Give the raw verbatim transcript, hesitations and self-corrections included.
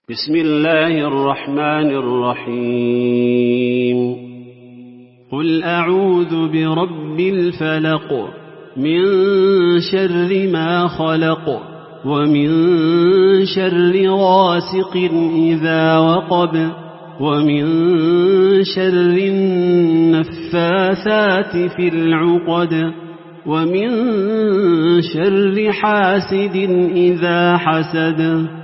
بسم الله الرحمن الرحيم قل أعوذ برب الفلق من شر ما خلق ومن شر غاسق إذا وقب ومن شر النفاثات في العقد ومن شر حاسد إذا حسد